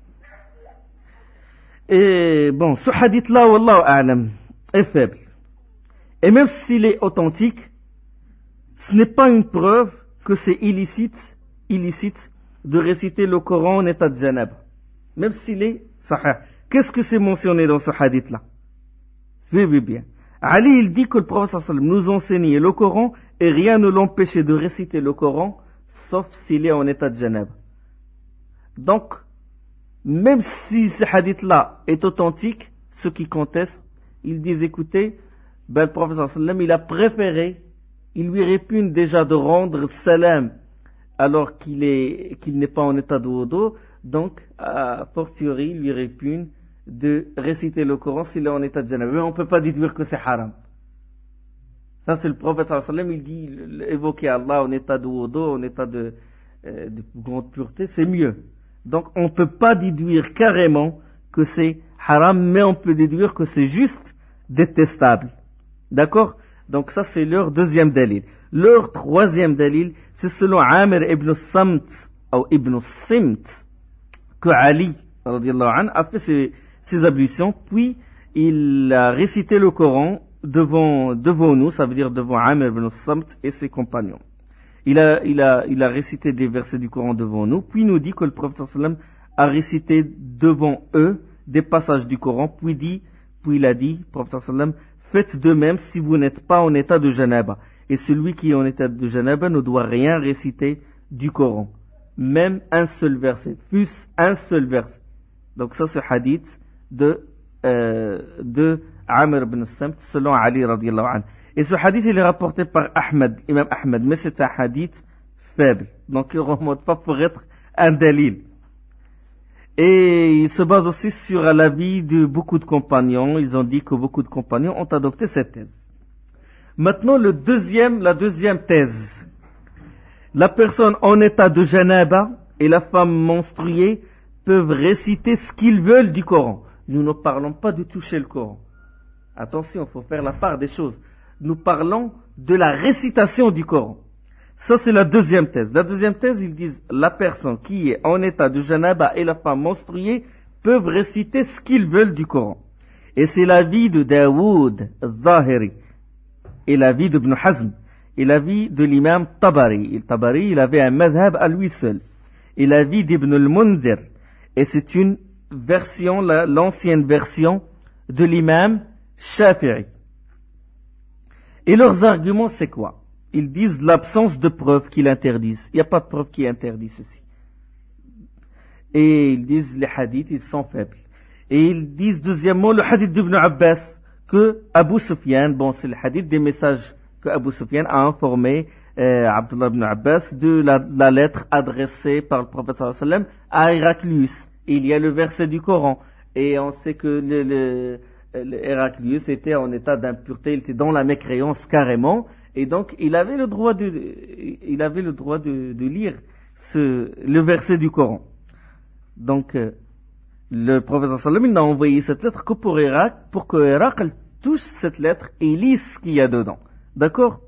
Et bon, ce hadith-là, wallahu a'lam, est faible. Et même s'il est authentique, ce n'est pas une preuve que c'est illicite, illicite de réciter le Coran en état de janaba. Même s'il est sahih. Qu'est-ce que c'est mentionné dans ce hadith-là? Suivez bien. Ali, il dit que le prophète sallallahu alayhi wa sallam nous enseignait le Coran et rien ne l'empêchait de réciter le Coran, sauf s'il est en état de janaba. Donc, même si ce hadith-là est authentique, ceux qui contestent, ils disent, écoutez, ben, le prophète sallallahu alayhi wa sallam, il a préféré, il lui répugne déjà de rendre salam alors qu'il est, qu'il n'est pas en état de wudu, donc, a fortiori, il lui répugne de réciter le Coran s'il est en état de janaba. Mais on ne peut pas déduire que c'est haram. Ça, c'est le prophète sallallahu alayhi wa sallam, il dit, évoquer Allah en état de wudu, en état de, euh, de grande pureté, c'est mieux. Donc, on ne peut pas déduire carrément que c'est haram, mais on peut déduire que c'est juste détestable. D'accord? Donc, ça, c'est leur deuxième dalil. Leur troisième dalil, c'est selon Amir ibn Samt, ou ibn Simt, que Ali, radiyallahu anhu, a fait ses, ses ablutions, puis il a récité le Coran devant, devant nous, ça veut dire devant Amir ibn Samt et ses compagnons. Il a, il a, il a récité des versets du Coran devant nous, puis nous dit que le prophète sallallahu alayhi wa sallam a récité devant eux des passages du Coran, puis dit, puis il a dit, le prophète sallallahu alayhi wa sallam, faites de même si vous n'êtes pas en état de janaba. Et celui qui est en état de janaba ne doit rien réciter du Coran. Même un seul verset, fût-ce un seul verset. Donc ça c'est hadith de, euh, de Amr ibn Samt selon Ali radiyallahu anhu. Et ce hadith il est rapporté par Ahmed, Imam Ahmed, mais c'est un hadith faible. Donc il ne remonte pas pour être un dalil. Et il se base aussi sur l'avis de beaucoup de compagnons. Ils ont dit que beaucoup de compagnons ont adopté cette thèse. Maintenant le deuxième, la deuxième thèse. La personne en état de janaba et la femme menstruée peuvent réciter ce qu'ils veulent du Coran. Nous ne parlons pas de toucher le Coran. Attention, il faut faire la part des choses. Nous parlons de la récitation du Coran. Ça, c'est la deuxième thèse. La deuxième thèse, ils disent, la personne qui est en état de janaba et la femme menstruée peuvent réciter ce qu'ils veulent du Coran. Et c'est l'avis de Daoud al-Zahiri et l'avis d'Ibn Hazm. Et l'avis de l'imam Tabari. Et Tabari, il avait un madhab à lui seul. Et l'avis d'Ibn al-Mundhir. Et c'est une version, la, l'ancienne version de l'imam Shafi'i. Et leurs arguments, c'est quoi? Ils disent l'absence de preuves qui l'interdisent. Il n'y a pas de preuve qui interdit ceci. Et ils disent les hadiths, ils sont faibles. Et ils disent deuxièmement le hadith d'Ibn Abbas, que Abu Sufyan, bon c'est le hadith des messages que Abu Sufyan a informé euh, Abdullah ibn Abbas de la, la lettre adressée par le prophète sallallahu alayhi wa sallam à Héraclius. Et il y a le verset du Coran. Et on sait que le, le, le Héraclius était en état d'impureté, il était dans la mécréance carrément. Et donc il avait le droit de, il avait le droit de, de lire ce, le verset du Coran. Donc euh, le prophète sallallahu alayhi wa sallam, il n'a envoyé cette lettre que pour Héracle, pour que Héracle touche cette lettre et lise ce qu'il y a dedans. D'accord?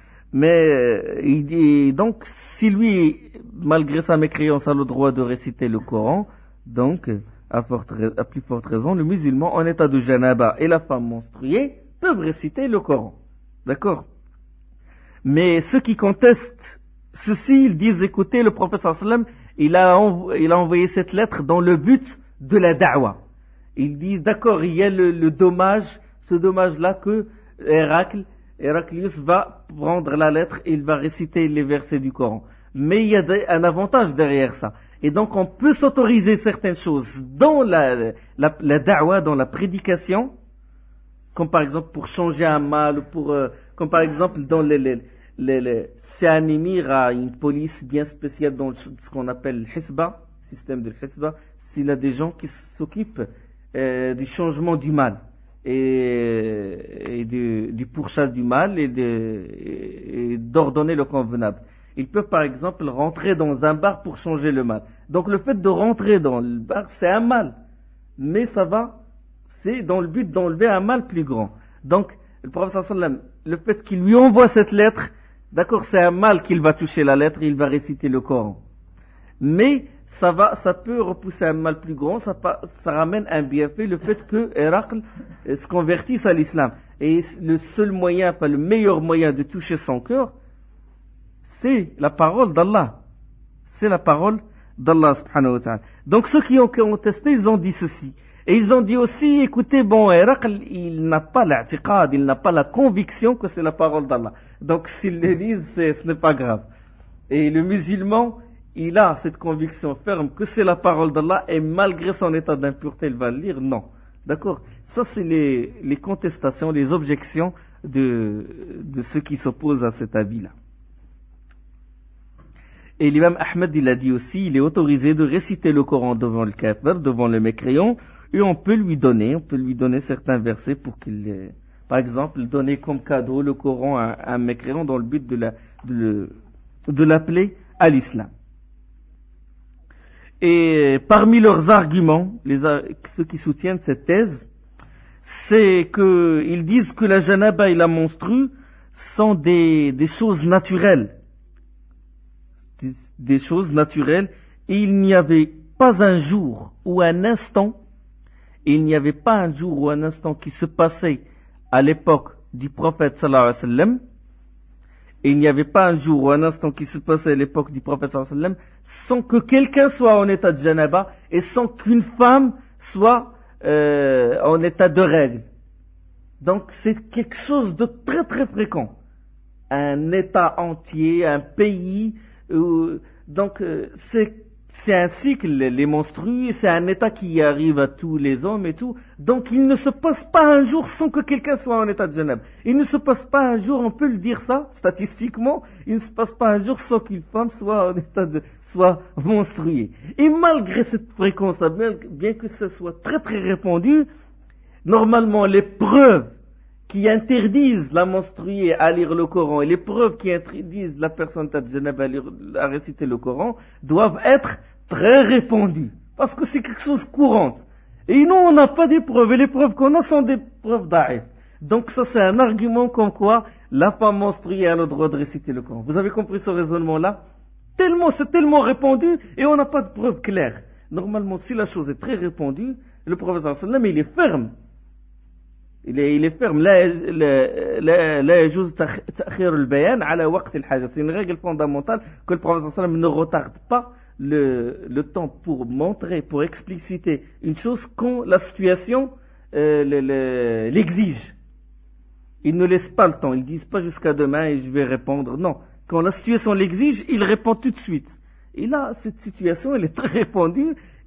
Mais il dit donc si lui, malgré sa mécréance, a le droit de réciter le Coran, donc à, forte, à plus forte raison, le musulman en état de janaba et la femme menstruée peuvent réciter le Coran. D'accord? Mais ceux qui contestent ceci, ils disent écoutez, le prophète sallallahu alayhi wa sallam, il a, env- il a envoyé cette lettre dans le but de la da'wa. Ils disent d'accord, il y a le, le dommage, ce dommage-là que Héracle Héraclius va prendre la lettre et il va réciter les versets du Coran. Mais il y a un avantage derrière ça. Et donc on peut s'autoriser certaines choses dans la, la, la da'wa, dans la prédication, comme par exemple pour changer un mal, pour, euh, comme par exemple dans les, les, les, les c'est un émir à une police bien spéciale dans ce qu'on appelle le Hisba, système de Hisba, s'il y a des gens qui s'occupent euh, du changement du mal. Et, et du, du pourchasse du mal et, de, et, et d'ordonner le convenable. Ils peuvent par exemple rentrer dans un bar pour changer le mal. Donc le fait de rentrer dans le bar, c'est un mal. Mais ça va, c'est dans le but d'enlever un mal plus grand. Donc le prophète sallallahu alayhi wa sallam, le fait qu'il lui envoie cette lettre, d'accord, c'est un mal qu'il va toucher la lettre et il va réciter le Coran. Mais ça va, ça peut repousser un mal plus grand, ça, ça ramène un bienfait, le fait que Héracle se convertisse à l'islam. Et le seul moyen, enfin le meilleur moyen de toucher son cœur, c'est la parole d'Allah. C'est la parole d'Allah subhanahu wa ta'ala. Donc ceux qui ont contesté, ils ont dit ceci. Et ils ont dit aussi, écoutez, bon, Héracle, il n'a pas l'a'tiqad, il n'a pas la conviction que c'est la parole d'Allah. Donc s'ils le lisent, ce n'est pas grave. Et le musulman, il a cette conviction ferme que c'est la parole d'Allah et malgré son état d'impureté, il va le lire. Non. D'accord? Ça, c'est les, les contestations, les objections de, de ceux qui s'opposent à cet avis-là. Et l'imam Ahmed, il a dit aussi, il est autorisé de réciter le Coran devant le kafir, devant le mécréant, et on peut lui donner, on peut lui donner certains versets pour qu'il, par exemple, donner comme cadeau le Coran à, à un mécréant dans le but de, la, de, de l'appeler à l'islam. Et parmi leurs arguments, les, ceux qui soutiennent cette thèse, c'est que ils disent que la janaba et la menstrue sont des, des choses naturelles. Des, des choses naturelles. Et il n'y avait pas un jour ou un instant, il n'y avait pas un jour ou un instant qui se passait à l'époque du prophète sallallahu alayhi wa sallam, et il n'y avait pas un jour ou un instant qui se passait à l'époque du prophète sallallahu alayhi wa sallam sans que quelqu'un soit en état de janaba et sans qu'une femme soit euh, en état de règle. Donc c'est quelque chose de très très fréquent. Un état entier, un pays, euh, donc euh, c'est c'est un cycle, les menstrues, c'est un état qui arrive à tous les hommes et tout. Donc il ne se passe pas un jour sans que quelqu'un soit en état de janab. Il ne se passe pas un jour, on peut le dire ça, statistiquement, il ne se passe pas un jour sans qu'une femme soit en état de, soit menstruée. Et malgré cette fréquence, bien que ça soit très très répandu, normalement les preuves qui interdisent la menstruée à lire le Coran et les preuves qui interdisent la personne de janab à, lire, à réciter le Coran doivent être très répandues. Parce que c'est quelque chose de courant. Et nous, on n'a pas des preuves. Et les preuves qu'on a sont des preuves d'arif. Donc ça, c'est un argument comme quoi la femme menstruée a le droit de réciter le Coran. Vous avez compris ce raisonnement-là? Tellement, c'est tellement répandu et on n'a pas de preuves claires. Normalement, si la chose est très répandue, le prophète sallallahu alayhi wa sallam, il est ferme. Il est, il est ferme. لا لا لا يجوز تأخير البيان على وقت الحاجة. C'est une règle fondamentale que le prophète sallallahu alayhi wa sallam ne retarde pas le, le temps pour montrer, pour expliciter une chose quand la situation euh, le, le, l'exige. Il ne laisse pas le temps. Ils disent pas jusqu'à demain et je vais répondre. Non. Quand la situation l'exige, il répond tout de suite. Et là, cette situation, elle est très répandue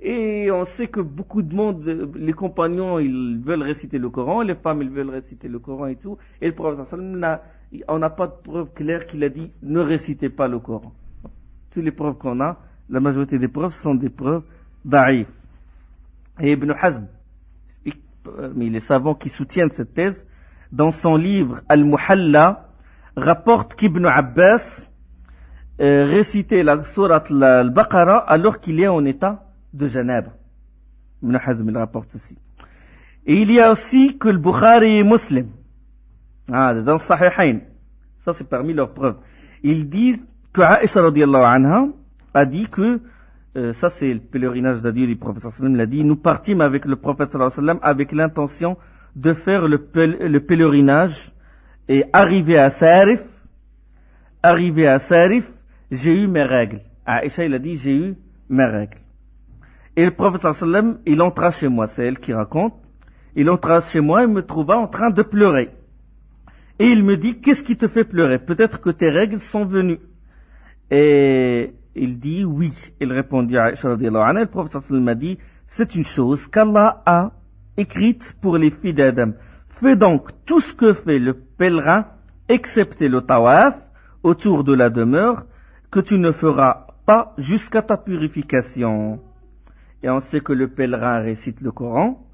Et on sait que beaucoup de monde, les compagnons, ils veulent réciter le Coran, les femmes, ils veulent réciter le Coran et tout. Et le prophète sallallahu alayhi wa sallam, on n'a pas de preuve claire qu'il a dit ne récitez pas le Coran. Toutes les preuves qu'on a, la majorité des preuves sont des preuves da'if. Et Ibn Hazm, parmi les savants qui soutiennent cette thèse, dans son livre Al-Muhalla, rapporte qu'Ibn Abbas euh, récitait la sourate Al-Baqarah alors qu'il est en état de janaba. Ibn Hazm il rapporte aussi. Et il y a aussi que le Bukhari et Muslim, ah, dans Sahihain, ça c'est parmi leurs preuves, ils disent que Aïcha radiyallahu anha a dit que Euh, ça c'est le pèlerinage d'adieu du prophète sallallahu alayhi wa sallam, il a dit, nous partîmes avec le prophète sallallahu alayhi wa sallam avec l'intention de faire le, pel- le pèlerinage et arrivé à Sarif, arrivé à Sarif, j'ai eu mes règles. Aïcha il a dit, j'ai eu mes règles. Et le prophète sallallahu alayhi wa sallam, il entra chez moi, c'est elle qui raconte, il entra chez moi et me trouva en train de pleurer. Et il me dit, qu'est-ce qui te fait pleurer? Peut-être que tes règles sont venues. Et il dit oui. Il répondit à Aïcha radiyallahu anha. Le prophète sallallahu alayhi wa sallam m'a dit, c'est une chose qu'Allah a écrite pour les filles d'Adam. Fais donc tout ce que fait le pèlerin, excepté le tawaf, autour de la demeure, que tu ne feras pas jusqu'à ta purification. Et on sait que le pèlerin récite le Coran.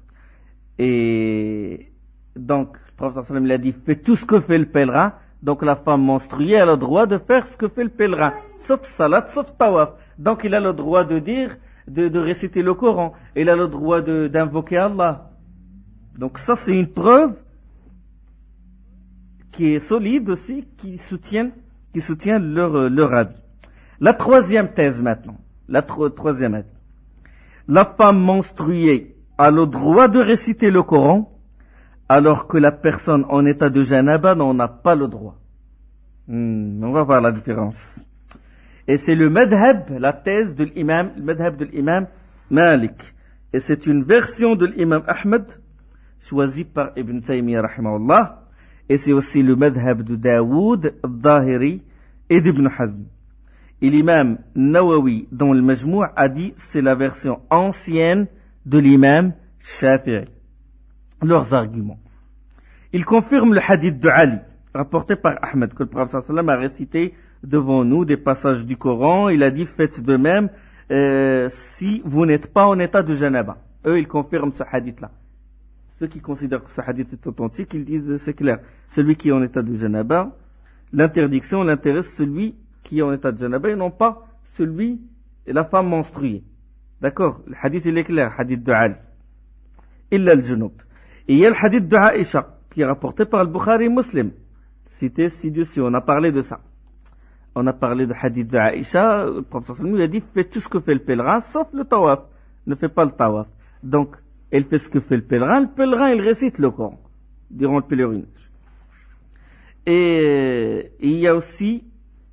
Et donc, le prophète sallallahu alayhi wa sallam l'a dit, fais tout ce que fait le pèlerin. Donc la femme menstruée a le droit de faire ce que fait le pèlerin, sauf salat, sauf tawaf. Donc il a le droit de dire, de, de réciter le Coran. Il a le droit de, d'invoquer Allah. Donc ça c'est une preuve qui est solide aussi, qui soutient, qui soutient leur, leur avis. La troisième thèse maintenant. La tro- troisième avis. La femme menstruée a le droit de réciter le Coran, alors que la personne en état de janaba n'en a pas le droit. Hmm, on va voir la différence. Et c'est le madhab, la thèse de l'imam, le madhab de l'imam Malik. Et c'est une version de l'imam Ahmed, choisie par Ibn Taymiyyah rahimahullah. Et c'est aussi le madhab de Daoud, al-Zahiri et d'Ibn Hazm. Et l'imam Nawawi, dans le Majmou', a dit c'est la version ancienne de l'imam Shafi'i. Leurs arguments. Ils confirment le hadith de Ali, rapporté par Ahmed, que le prophète sallallahu alayhi wa sallam a récité devant nous des passages du Coran. Il a dit, faites de même euh, si vous n'êtes pas en état de janaba. Eux, ils confirment ce hadith-là. Ceux qui considèrent que ce hadith est authentique, ils disent, c'est clair, celui qui est en état de janaba, l'interdiction l'intéresse celui qui est en état de janaba et non pas celui, la femme menstruée. D'accord? Le hadith, il est clair, hadith de Ali. Illa al-junub. Et il y a le hadith de Aïcha, qui est rapporté par le Bukhari Muslim. Cité ci-dessus, on a parlé de ça. On a parlé de hadith de Aïcha, le prophète sallallahu alayhi wa sallam lui a dit, fais tout ce que fait le pèlerin, sauf le tawaf. Ne fais pas le tawaf. Donc, elle fait ce que fait le pèlerin. Le pèlerin, il récite le Coran, durant le pèlerinage. Et, et il y a aussi,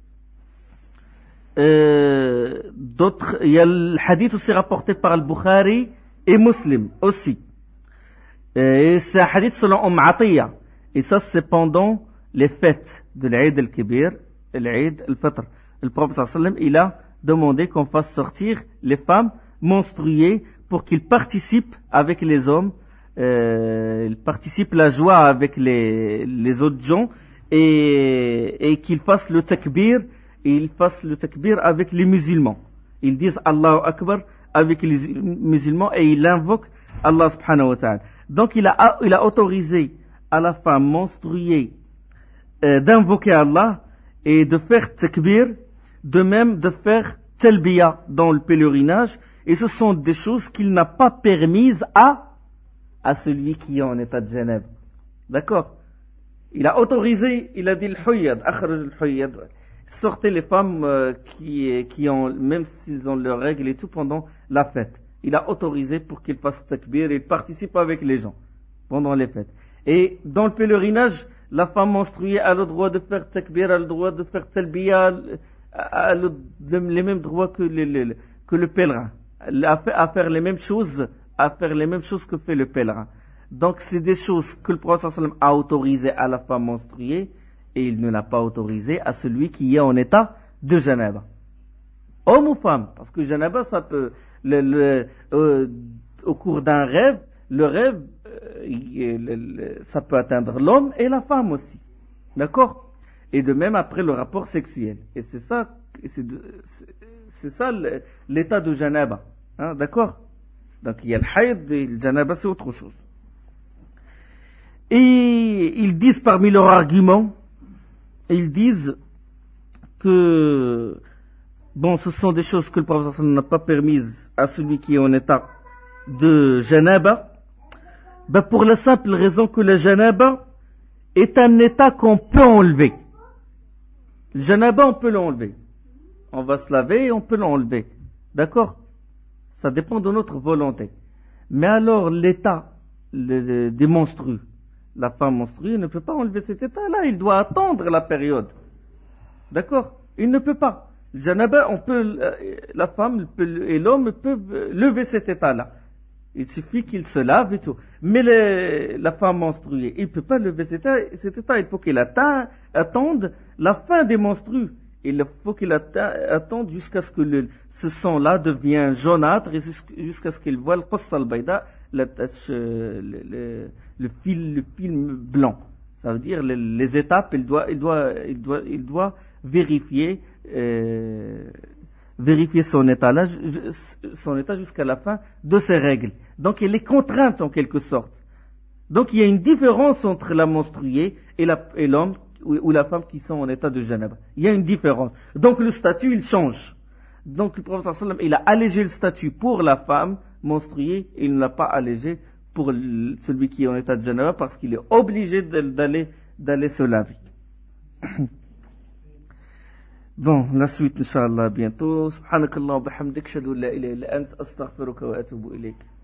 euh, d'autres, il y a le hadith aussi rapporté par le Bukhari et Muslim, aussi. Et c'est un hadith selon Umm Atiyya. Et ça, c'est pendant les fêtes de l'Eid al-Kibir et l'Eid al-Fitr. Le prophète sallallahu alayhi wa sallam, il a demandé qu'on fasse sortir les femmes menstruées pour qu'ils participent avec les hommes, euh, ils participent la joie avec les, les autres gens et, et qu'ils fassent le takbir, et ils fassent le takbir avec les musulmans. Ils disent Allahu Akbar avec les musulmans et ils invoquent Allah subhanahu wa ta'ala. Donc il a, il a autorisé à la femme menstruée euh, d'invoquer Allah et de faire takbir, de même de faire talbiya dans le pèlerinage. Et ce sont des choses qu'il n'a pas permises à, à celui qui est en état de janaba. D'accord? Il a autorisé, il a dit al-huyyad, akhraj al-huyyad. Sortez les femmes euh, qui, qui ont, même s'ils ont leurs règles et tout pendant la fête. Il a autorisé pour qu'ils fassent takbir et ils participent avec les gens pendant les fêtes. Et dans le pèlerinage, la femme menstruée a le droit de faire takbir, a le droit de faire talbiya, a le, les mêmes droits que, les, les, que le pèlerin, à faire les mêmes choses, à faire les mêmes choses que fait le pèlerin. Donc c'est des choses que le prophète sallallahu alayhi wa sallam a autorisées à la femme menstruée et il ne l'a pas autorisé à celui qui est en état de janaba. homme ou femme, parce que janaba, ça peut, le, le, euh, au cours d'un rêve, le rêve, euh, le, le, ça peut atteindre l'homme et la femme aussi. D'accord? Et de même après le rapport sexuel. Et c'est ça, c'est, c'est ça l'état de janaba. Hein, d'accord? Donc il y a le haïd et le janaba, c'est autre chose. Et ils disent parmi leurs arguments, ils disent que bon, ce sont des choses que le prophète n'a pas permises à celui qui est en état de janaba, ben pour la simple raison que le janaba est un état qu'on peut enlever. Le janaba, on peut l'enlever. On va se laver et on peut l'enlever. D'accord? Ça dépend de notre volonté. Mais alors l'état le, le, des menstrues, la femme menstruée ne peut pas enlever cet état-là, il doit attendre la période. D'accord? Il ne peut pas. Le janaba, on peut, la femme et l'homme peuvent lever cet état-là. Il suffit qu'il se lave et tout. Mais le, la femme menstruée, il ne peut pas lever cet état, cet état. Il faut qu'il atteint, attende la fin des menstrues. Il faut qu'il atteint, attende jusqu'à ce que le, ce sang-là devienne jaunâtre et jusqu'à ce qu'il voit le qass al-bayda, la tache, le, le, le fil, le film blanc. Ça veut dire les, les étapes, il doit, il doit, il doit, il doit vérifier, euh, vérifier son état là, son état jusqu'à la fin de ses règles. Donc il est contrainte en quelque sorte. Donc il y a une différence entre la menstruée et, la, et l'homme ou, ou la femme qui sont en état de janaba. Il y a une différence. Donc le statut il change. Donc le prophète sallam il a allégé le statut pour la femme menstruée et il ne l'a pas allégé pour celui qui est en état de janaba parce qu'il est obligé d'aller, d'aller se laver. Bon, la suite, Inch'Allah, bientôt. Subhanakallah wa bihamdik, shadu la ilaha illa ant, astaghfiruka wa atubu ilayk.